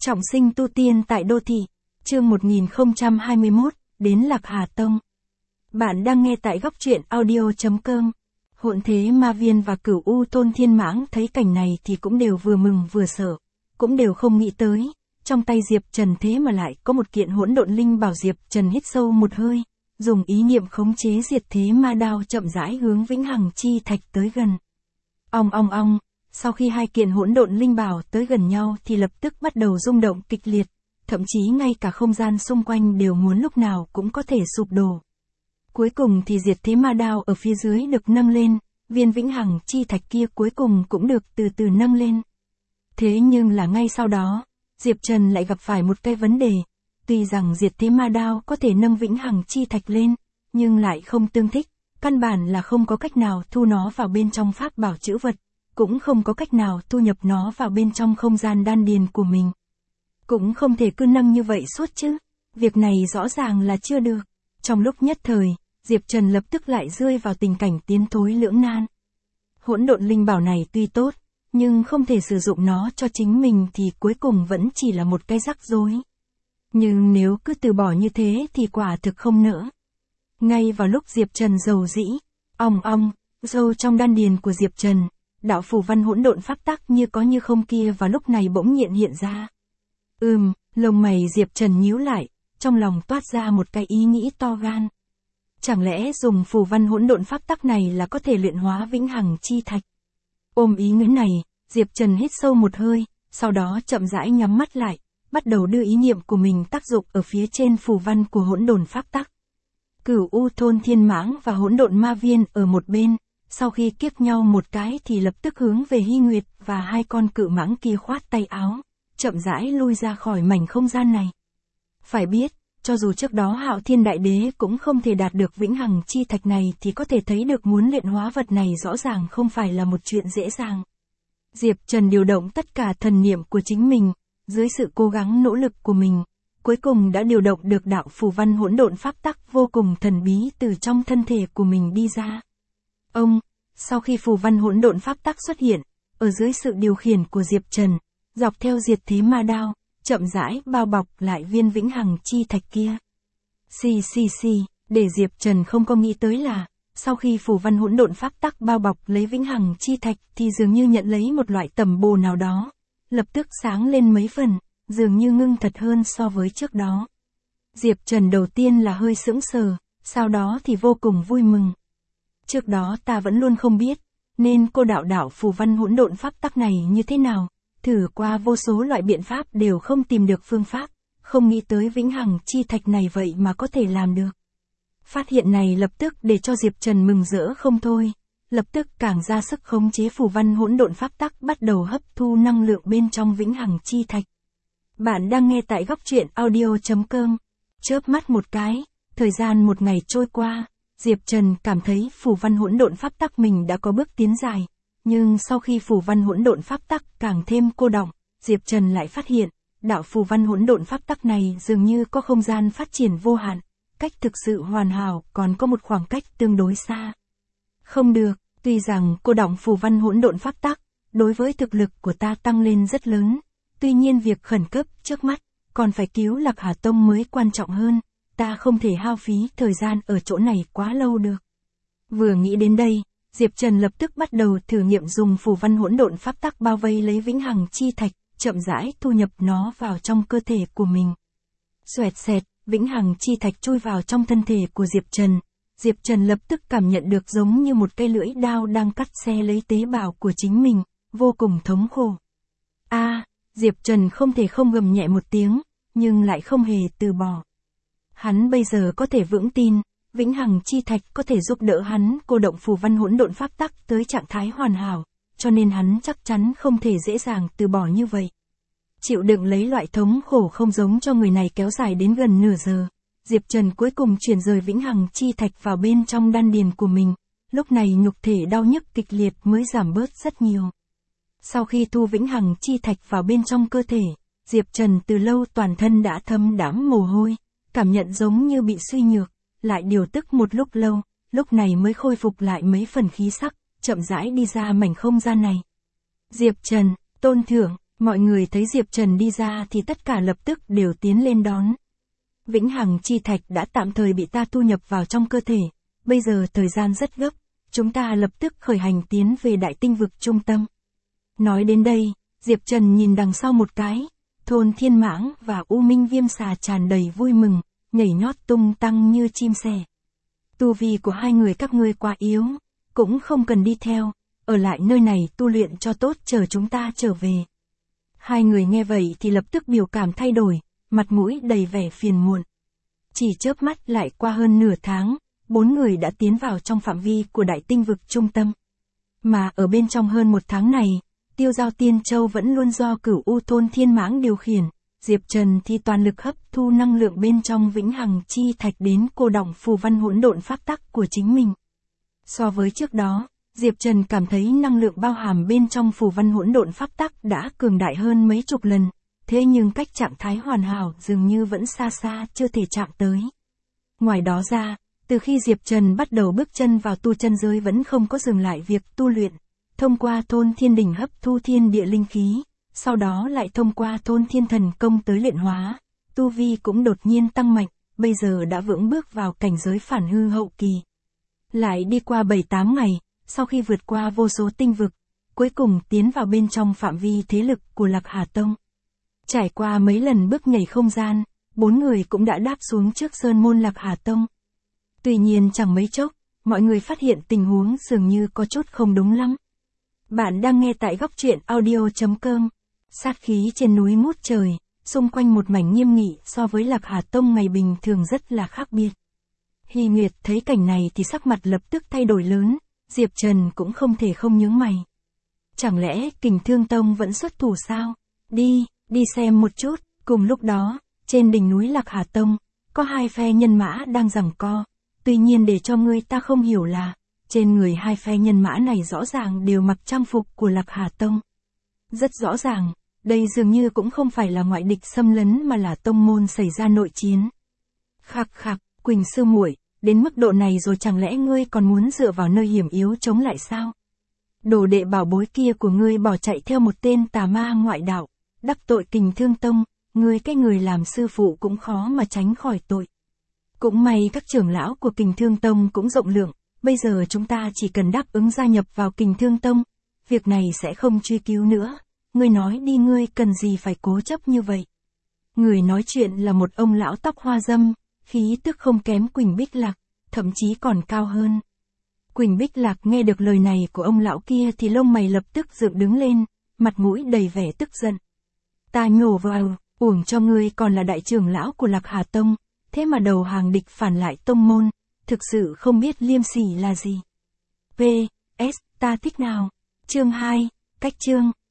Trọng sinh tu tiên tại đô thị, chương 1021, đến Lạc Hà Tông. Bạn đang nghe tại góc truyện audio.com. Hỗn Thế Ma Viên và Cửu U Thôn Thiên Mãng thấy cảnh này thì cũng đều vừa mừng vừa sợ, cũng đều không nghĩ tới, trong tay Diệp Trần thế mà lại có một kiện hỗn độn linh bảo. Diệp Trần hít sâu một hơi, dùng ý niệm khống chế diệt thế ma đao chậm rãi hướng Vĩnh Hằng Chi Thạch tới gần. Ong ong ong. Sau khi hai kiện hỗn độn linh bảo tới gần nhau thì lập tức bắt đầu rung động kịch liệt, thậm chí ngay cả không gian xung quanh đều muốn lúc nào cũng có thể sụp đổ. Cuối cùng thì diệt thế ma đao ở phía dưới được nâng lên, viên Vĩnh Hằng Chi Thạch kia cuối cùng cũng được từ từ nâng lên. Thế nhưng là ngay sau đó, Diệp Trần lại gặp phải một cái vấn đề. Tuy rằng diệt thế ma đao có thể nâng Vĩnh Hằng Chi Thạch lên, nhưng lại không tương thích, căn bản là không có cách nào thu nó vào bên trong pháp bảo trữ vật, cũng không có cách nào thu nhập nó vào bên trong không gian đan điền của mình. Cũng không thể cứ nâng như vậy suốt chứ, việc này rõ ràng là chưa được. Trong lúc nhất thời, Diệp Trần lập tức lại rơi vào tình cảnh tiến thối lưỡng nan. Hỗn độn linh bảo này tuy tốt, nhưng không thể sử dụng nó cho chính mình thì cuối cùng vẫn chỉ là một cái rắc rối. Nhưng nếu cứ từ bỏ như thế thì quả thực không nỡ. Ngay vào lúc Diệp Trần rầu rĩ, ong ong, sâu trong đan điền của Diệp Trần, đạo phù văn hỗn độn pháp tắc như có như không kia vào lúc này bỗng hiện ra. Lông mày Diệp Trần nhíu lại, trong lòng toát ra một cái ý nghĩ to gan. Chẳng lẽ dùng phù văn hỗn độn pháp tắc này là có thể luyện hóa Vĩnh Hằng Chi Thạch? Ôm ý nghĩ này, Diệp Trần hít sâu một hơi, sau đó chậm rãi nhắm mắt lại, bắt đầu đưa ý niệm của mình tác dụng ở phía trên phù văn của hỗn độn pháp tắc. Cửu U Thôn Thiên Mãng và Hỗn Độn Ma Viên ở một bên, sau khi kiếp nhau một cái thì lập tức hướng về Hy Nguyệt và hai con cự mãng kia khoát tay áo, chậm rãi lui ra khỏi mảnh không gian này. Phải biết, cho dù trước đó Hạo Thiên Đại Đế cũng không thể đạt được Vĩnh Hằng Chi Thạch này thì có thể thấy được muốn luyện hóa vật này rõ ràng không phải là một chuyện dễ dàng. Diệp Trần điều động tất cả thần niệm của chính mình, dưới sự cố gắng nỗ lực của mình, cuối cùng đã điều động được đạo phù văn hỗn độn pháp tắc vô cùng thần bí từ trong thân thể của mình đi ra. Sau khi phù văn hỗn độn pháp tắc xuất hiện, ở dưới sự điều khiển của Diệp Trần, dọc theo diệt thế ma đao, chậm rãi bao bọc lại viên Vĩnh Hằng Chi Thạch kia. Để Diệp Trần không có nghĩ tới là, sau khi phù văn hỗn độn pháp tắc bao bọc lấy Vĩnh Hằng Chi Thạch thì dường như nhận lấy một loại tầm bồ nào đó, lập tức sáng lên mấy phần, dường như ngưng thật hơn so với trước đó. Diệp Trần đầu tiên là hơi sững sờ, sau đó thì vô cùng vui mừng. Trước đó ta vẫn luôn không biết, nên cô đạo phù văn hỗn độn pháp tắc này như thế nào, thử qua vô số loại biện pháp đều không tìm được phương pháp, không nghĩ tới Vĩnh Hằng Chi Thạch này vậy mà có thể làm được. Phát hiện này lập tức để cho Diệp Trần mừng rỡ không thôi, lập tức càng ra sức khống chế phù văn hỗn độn pháp tắc bắt đầu hấp thu năng lượng bên trong Vĩnh Hằng Chi Thạch. Bạn đang nghe tại góc truyện audio.com. Chớp mắt một cái, thời gian một ngày trôi qua, Diệp Trần cảm thấy phù văn hỗn độn pháp tắc mình đã có bước tiến dài, nhưng sau khi phù văn hỗn độn pháp tắc càng thêm cô đọng, Diệp Trần lại phát hiện, đạo phù văn hỗn độn pháp tắc này dường như có không gian phát triển vô hạn, cách thực sự hoàn hảo còn có một khoảng cách tương đối xa. Không được, tuy rằng cô đọng phù văn hỗn độn pháp tắc, đối với thực lực của ta tăng lên rất lớn, tuy nhiên việc khẩn cấp trước mắt, còn phải cứu Lạc Hà Tông mới quan trọng hơn. Ta không thể hao phí thời gian ở chỗ này quá lâu được. Vừa nghĩ đến đây, Diệp Trần lập tức bắt đầu thử nghiệm dùng phù văn hỗn độn pháp tắc bao vây lấy Vĩnh Hằng Chi Thạch, chậm rãi thu nhập nó vào trong cơ thể của mình. Xoẹt xẹt, Vĩnh Hằng Chi Thạch chui vào trong thân thể của Diệp Trần. Diệp Trần lập tức cảm nhận được giống như một cây lưỡi đao đang cắt xé lấy tế bào của chính mình, vô cùng thống khổ. Diệp Trần không thể không gầm nhẹ một tiếng, nhưng lại không hề từ bỏ. Hắn bây giờ có thể vững tin, Vĩnh Hằng Chi Thạch có thể giúp đỡ hắn cô động phù văn hỗn độn pháp tắc tới trạng thái hoàn hảo, cho nên hắn chắc chắn không thể dễ dàng từ bỏ như vậy. Chịu đựng lấy loại thống khổ không giống cho người này kéo dài đến gần nửa giờ, Diệp Trần cuối cùng chuyển rời Vĩnh Hằng Chi Thạch vào bên trong đan điền của mình, lúc này nhục thể đau nhức kịch liệt mới giảm bớt rất nhiều. Sau khi thu Vĩnh Hằng Chi Thạch vào bên trong cơ thể, Diệp Trần từ lâu toàn thân đã thấm đẫm mồ hôi, cảm nhận giống như bị suy nhược, lại điều tức một lúc lâu, lúc này mới khôi phục lại mấy phần khí sắc, chậm rãi đi ra mảnh không gian này. Diệp Trần, Tôn Thượng, Mọi người thấy Diệp Trần đi ra thì tất cả lập tức đều tiến lên đón. Vĩnh hằng chi thạch đã tạm thời bị ta thu nhập vào trong cơ thể, bây giờ thời gian rất gấp, chúng ta lập tức khởi hành tiến về đại tinh vực trung tâm. Nói đến đây, Diệp Trần nhìn đằng sau một cái, thôn Thiên Mãng và U Minh Viêm Xà tràn đầy vui mừng, nhảy nhót tung tăng như chim sẻ. Tu vi của hai người các ngươi quá yếu, cũng không cần đi theo, ở lại nơi này tu luyện cho tốt chờ chúng ta trở về. Hai người nghe vậy thì lập tức biểu cảm thay đổi, mặt mũi đầy vẻ phiền muộn. Chỉ chớp mắt lại qua hơn nửa tháng, 4 người đã tiến vào trong phạm vi của đại tinh vực trung tâm. Mà ở bên trong hơn một tháng này, Tiêu Giao Tiên Châu vẫn luôn do Cửu U thôn Thiên Mãng điều khiển, Diệp Trần thì toàn lực hấp thu năng lượng bên trong Vĩnh Hằng Chi Thạch đến cô đọng phù văn hỗn độn pháp tắc của chính mình. So với trước đó, Diệp Trần cảm thấy năng lượng bao hàm bên trong phù văn hỗn độn pháp tắc đã cường đại hơn mấy chục lần, thế nhưng cách trạng thái hoàn hảo dường như vẫn xa xa chưa thể chạm tới. Ngoài đó ra, từ khi Diệp Trần bắt đầu bước chân vào tu chân giới vẫn không có dừng lại việc tu luyện, thông qua thôn thiên đỉnh hấp thu thiên địa linh khí, sau đó lại thông qua thôn thiên thần công tới luyện hóa, tu vi cũng đột nhiên tăng mạnh, bây giờ đã vững bước vào cảnh giới phản hư hậu kỳ. Lại đi qua 7-8 ngày, sau khi vượt qua vô số tinh vực, cuối cùng tiến vào bên trong phạm vi thế lực của Lạc Hà Tông. Trải qua mấy lần bước nhảy không gian, 4 người cũng đã đáp xuống trước sơn môn Lạc Hà Tông. Tuy nhiên chẳng mấy chốc, mọi người phát hiện tình huống dường như có chút không đúng lắm. Bạn đang nghe tại góc truyện audio.com. Sát khí trên núi ngút trời, xung quanh một mảnh nghiêm nghị so với Lạc Hà Tông ngày bình thường rất là khác biệt. Hy Nguyệt thấy cảnh này thì sắc mặt lập tức thay đổi lớn, Diệp Trần cũng không thể không nhướng mày. Chẳng lẽ Kình Thương Tông vẫn xuất thủ sao? Đi xem một chút. Cùng lúc đó, trên đỉnh núi Lạc Hà Tông, có hai phe nhân mã đang giằng co. Tuy nhiên để cho người ta không hiểu là, trên người hai phe nhân mã này rõ ràng đều mặc trang phục của Lạc Hà Tông. Rất rõ ràng, đây dường như cũng không phải là ngoại địch xâm lấn mà là tông môn xảy ra nội chiến. Khặc, Quỳnh sư muội, đến mức độ này rồi chẳng lẽ ngươi còn muốn dựa vào nơi hiểm yếu chống lại sao? Đồ đệ bảo bối kia của ngươi bỏ chạy theo một tên tà ma ngoại đạo, đắc tội Kình Thương Tông, ngươi cái người làm sư phụ cũng khó mà tránh khỏi tội. Cũng may các trưởng lão của Kình Thương Tông cũng rộng lượng, bây giờ chúng ta chỉ cần đáp ứng gia nhập vào Kình Thương Tông, việc này sẽ không truy cứu nữa. Ngươi nói đi, ngươi cần gì phải cố chấp như vậy? Người nói chuyện là một ông lão tóc hoa râm, khí tức không kém Quỳnh Bích Lạc, thậm chí còn cao hơn. Quỳnh Bích Lạc nghe được lời này của ông lão kia thì lông mày lập tức dựng đứng lên, mặt mũi đầy vẻ tức giận. Ta nhổ vào, uổng cho ngươi còn là đại trưởng lão của Lạc Hà Tông, thế mà đầu hàng địch phản lại tông môn, thực sự không biết liêm sỉ là gì. PS, ta thích nào. Chương 2, cách chương.